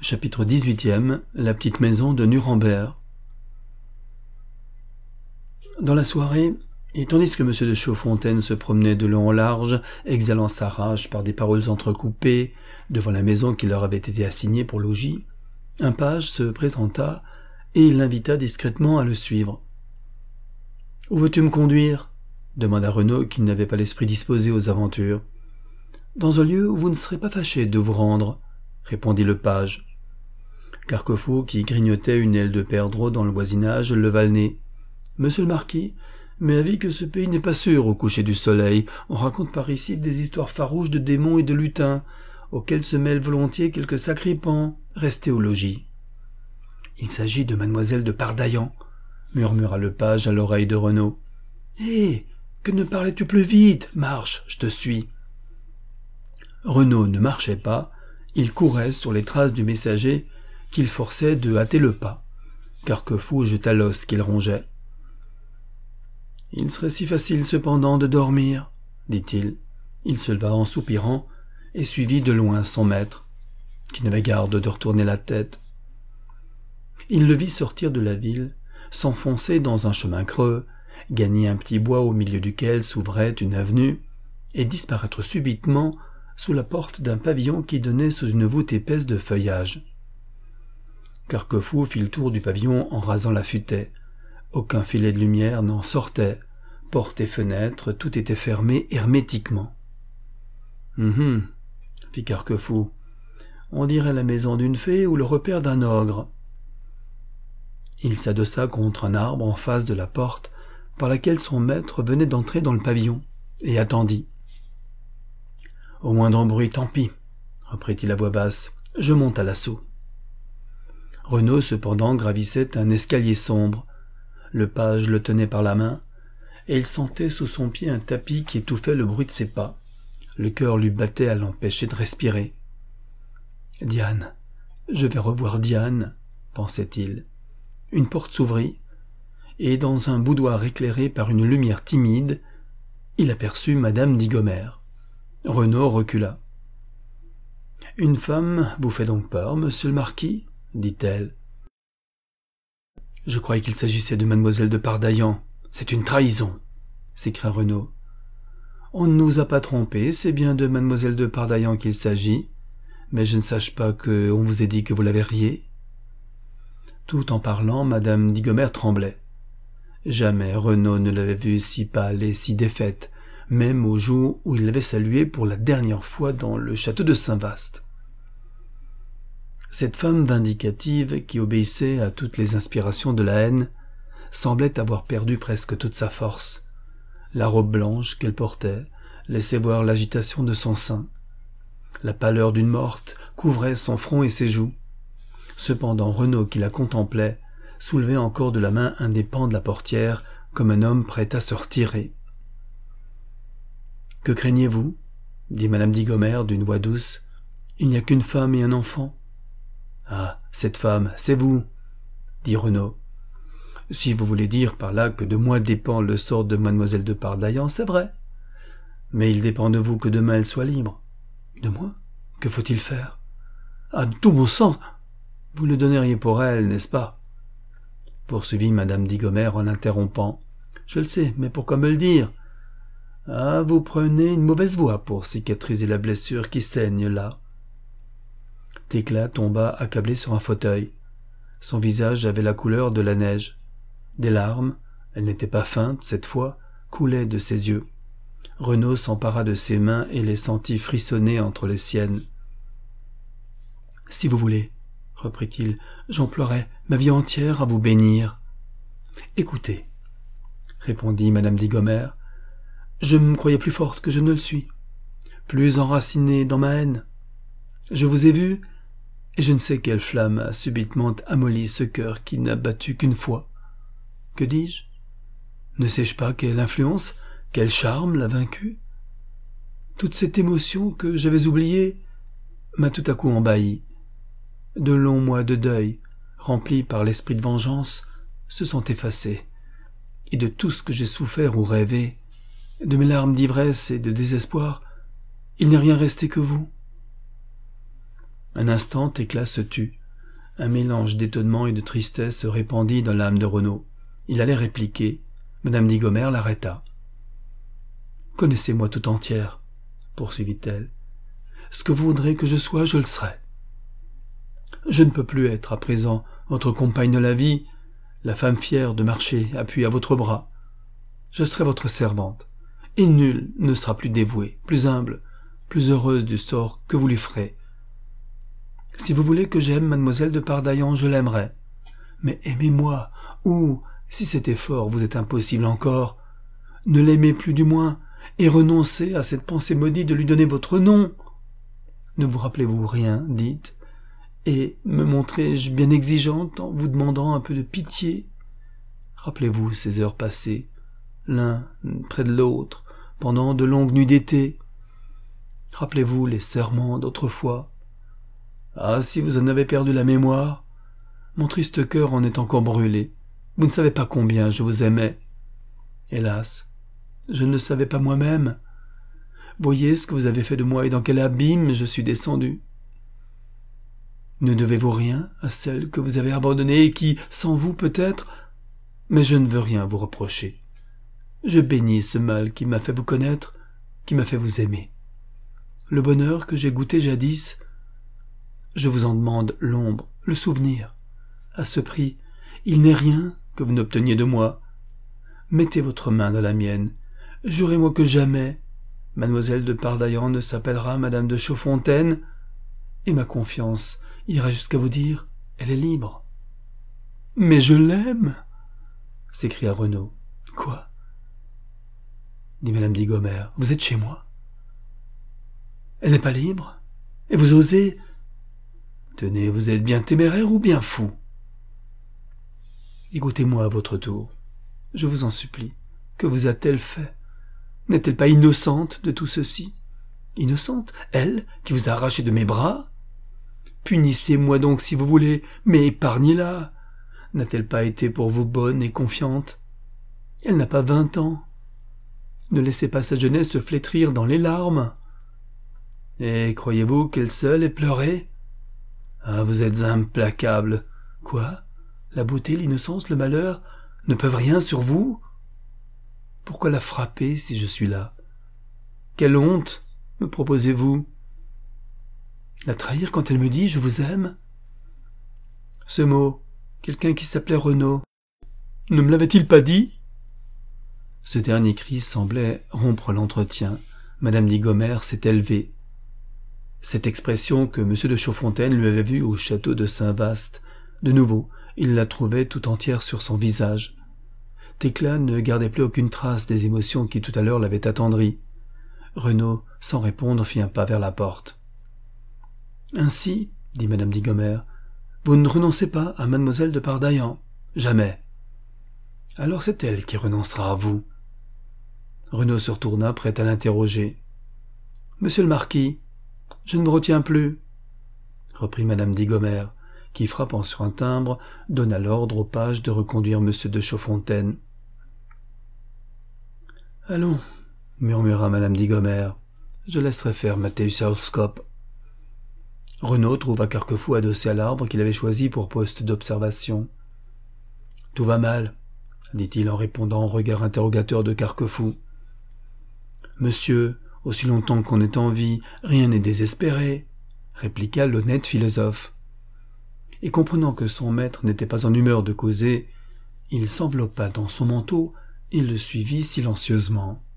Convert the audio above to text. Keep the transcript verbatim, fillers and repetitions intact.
Chapitre dix-huitième. La petite maison de Nuremberg. Dans la soirée, et tandis que M. de Chaudfontaine se promenait de long en large, exhalant sa rage par des paroles entrecoupées, devant la maison qui leur avait été assignée pour logis, un page se présenta et il l'invita discrètement à le suivre. « Où veux-tu me conduire ?» demanda Renaud, qui n'avait pas l'esprit disposé aux aventures. « Dans un lieu où vous ne serez pas fâché de vous rendre, » répondit le page. Carquefou, qui grignotait une aile de perdreau dans le voisinage, leva le nez. « Monsieur le marquis, mais avis que ce pays n'est pas sûr au coucher du soleil. On raconte par ici des histoires farouches de démons et de lutins, auxquels se mêlent volontiers quelques sacripants. Restez au logis. »« Il s'agit de mademoiselle de Pardaillan, » murmura le page à l'oreille de Renaud. « Hé, que ne parlais-tu plus vite? Marche, je te suis. » Renaud ne marchait pas, il courait sur les traces du messager qu'il forçait de hâter le pas. Carquefou jeta l'os qu'il rongeait. « Il serait si facile cependant de dormir, » dit-il. Il se leva en soupirant et suivit de loin son maître, qui n'avait garde de retourner la tête. Il le vit sortir de la ville, s'enfoncer dans un chemin creux, gagner un petit bois au milieu duquel s'ouvrait une avenue, et disparaître subitement sous la porte d'un pavillon qui donnait sous une voûte épaisse de feuillage. Carquefou fit le tour du pavillon en rasant la futaie. Aucun filet de lumière n'en sortait. Portes et fenêtres, tout était fermé hermétiquement. Hum hum, fit Carquefou. On dirait la maison d'une fée ou le repère d'un ogre. Il s'adossa contre un arbre en face de la porte par laquelle son maître venait d'entrer dans le pavillon, et attendit. « Au moindre bruit, tant pis, » reprit-il à voix basse, « je monte à l'assaut. » Renaud, cependant, gravissait un escalier sombre. Le page le tenait par la main, et il sentait sous son pied un tapis qui étouffait le bruit de ses pas. Le cœur lui battait à l'empêcher de respirer. « Diane, je vais revoir Diane, » pensait-il. Une porte s'ouvrit, et dans un boudoir éclairé par une lumière timide, il aperçut Madame Digomère. Renaud recula. « Une femme vous fait donc peur, monsieur le marquis ?» dit-elle. « Je croyais qu'il s'agissait de mademoiselle de Pardaillan. C'est une trahison !» s'écria Renaud. « On ne nous a pas trompés, c'est bien de mademoiselle de Pardaillan qu'il s'agit, mais je ne sache pas qu'on vous ait dit que vous la verriez. » Tout en parlant, Madame Digomère tremblait. Jamais Renaud ne l'avait vue si pâle et si défaite, même au jour où il l'avait saluée pour la dernière fois dans le château de Saint-Vaast. Cette femme vindicative, qui obéissait à toutes les inspirations de la haine, semblait avoir perdu presque toute sa force. La robe blanche qu'elle portait laissait voir l'agitation de son sein. La pâleur d'une morte couvrait son front et ses joues. Cependant Renaud, qui la contemplait, soulevait encore de la main un des pans de la portière, comme un homme prêt à se retirer. « Que craignez-vous » dit Madame Digomère d'une voix douce. « Il n'y a qu'une femme et un enfant. »« Ah, cette femme, c'est vous » dit Renaud. « Si vous voulez dire par là que de moi dépend le sort de mademoiselle de Pardaillan, c'est vrai. Mais il dépend de vous que demain elle soit libre. »« De moi ? Que faut-il faire ?»« Ah, de tout bon sens ! Vous le donneriez pour elle, n'est-ce pas ?» poursuivit Madame Digomère en interrompant. « Je le sais, mais pourquoi me le dire ? Ah, vous prenez une mauvaise voie pour cicatriser la blessure qui saigne là. » Thécla tomba accablée sur un fauteuil. Son visage avait la couleur de la neige. Des larmes, elles n'étaient pas feintes cette fois, coulaient de ses yeux. Renaud s'empara de ses mains et les sentit frissonner entre les siennes. « Si vous voulez, » reprit-il, « j'emploierai ma vie entière à vous bénir. »« Écoutez, » répondit Madame Digomère, « je me croyais plus forte que je ne le suis, plus enracinée dans ma haine. Je vous ai vu, et je ne sais quelle flamme a subitement amolli ce cœur qui n'a battu qu'une fois. Que dis-je? Ne sais-je pas quelle influence, quel charme l'a vaincu? Toute cette émotion que j'avais oubliée m'a tout à coup embahi. De longs mois de deuil, remplis par l'esprit de vengeance, se sont effacés, et de tout ce que j'ai souffert ou rêvé, de mes larmes d'ivresse et de désespoir, il n'est rien resté que vous. Un instant, Thécla se tut. Un mélange d'étonnement et de tristesse se répandit dans l'âme de Renaud. Il allait répliquer. Madame Diggomer l'arrêta. « Connaissez-moi tout entière, » poursuivit-elle. « Ce que vous voudrez que je sois, je le serai. Je ne peux plus être, à présent, votre compagne de la vie, la femme fière de marcher appuyée à votre bras. Je serai votre servante, et nulle ne sera plus dévouée, plus humble, plus heureuse du sort que vous lui ferez. Si vous voulez que j'aime mademoiselle de Pardaillan, je l'aimerai. Mais aimez-moi, ou, si cet effort vous est impossible encore, ne l'aimez plus du moins, et renoncez à cette pensée maudite de lui donner votre nom. Ne vous rappelez-vous rien, dites, et me montrai-je bien exigeante en vous demandant un peu de pitié? Rappelez-vous ces heures passées, l'un près de l'autre, pendant de longues nuits d'été. Rappelez-vous les serments d'autrefois. Ah, si vous en avez perdu la mémoire, mon triste cœur en est encore brûlé. Vous ne savez pas combien je vous aimais. Hélas, je ne le savais pas moi-même. Voyez ce que vous avez fait de moi et dans quel abîme je suis descendu. Ne devez-vous rien à celle que vous avez abandonnée et qui, sans vous peut-être, mais je ne veux rien vous reprocher. Je bénis ce mal qui m'a fait vous connaître, qui m'a fait vous aimer. Le bonheur que j'ai goûté jadis, je vous en demande l'ombre, le souvenir. À ce prix, il n'est rien que vous n'obteniez de moi. Mettez votre main dans la mienne. Jurez-moi que jamais mademoiselle de Pardaillan ne s'appellera madame de Chaudfontaine, et ma confiance ira jusqu'à vous dire, elle est libre. Mais je l'aime, s'écria Renaud. Quoi? Dit madame Diggomer. Vous êtes chez moi? Elle n'est pas libre? Et vous osez? Tenez, vous êtes bien téméraire ou bien fou? Écoutez-moi à votre tour. Je vous en supplie. Que vous a-t-elle fait? N'est-elle pas innocente de tout ceci? Innocente? Elle, qui vous a arraché de mes bras? Punissez-moi donc si vous voulez, mais épargnez-la. N'a-t-elle pas été pour vous bonne et confiante? Elle n'a pas vingt ans. Ne laissez pas sa jeunesse se flétrir dans les larmes. Et croyez-vous qu'elle seule ait pleuré? Ah, vous êtes implacable. Quoi? La beauté, l'innocence, le malheur ne peuvent rien sur vous? Pourquoi la frapper si je suis là? Quelle honte me proposez-vous? La trahir quand elle me dit « je vous aime » ? Ce mot, quelqu'un qui s'appelait Renaud, ne me l'avait-il pas dit? Ce dernier cri semblait rompre l'entretien. Madame Diggomer s'est élevée. Cette expression que M. de Chaudfontaine lui avait vue au château de Saint-Vaast, de nouveau, il la trouvait tout entière sur son visage. Thécla ne gardait plus aucune trace des émotions qui tout à l'heure l'avaient attendrie. Renaud, sans répondre, fit un pas vers la porte. « Ainsi, dit madame Diggomer, vous ne renoncez pas à mademoiselle de Pardaillan? Jamais. Alors c'est elle qui renoncera à vous. » Renaud se retourna, prêt à l'interroger. « Monsieur le marquis, je ne me retiens plus, » reprit madame Diggomer, qui, frappant sur un timbre, donna l'ordre au page de reconduire M. de Chaudfontaine. « Allons, » murmura madame Diggomer, « je laisserai faire Mathéus Hauskop. » Renaud trouva Carquefou adossé à l'arbre qu'il avait choisi pour poste d'observation. « Tout va mal, » dit-il en répondant au regard interrogateur de Carquefou. « Monsieur, aussi longtemps qu'on est en vie, rien n'est désespéré, » répliqua l'honnête philosophe. Et comprenant que son maître n'était pas en humeur de causer, il s'enveloppa dans son manteau et le suivit silencieusement.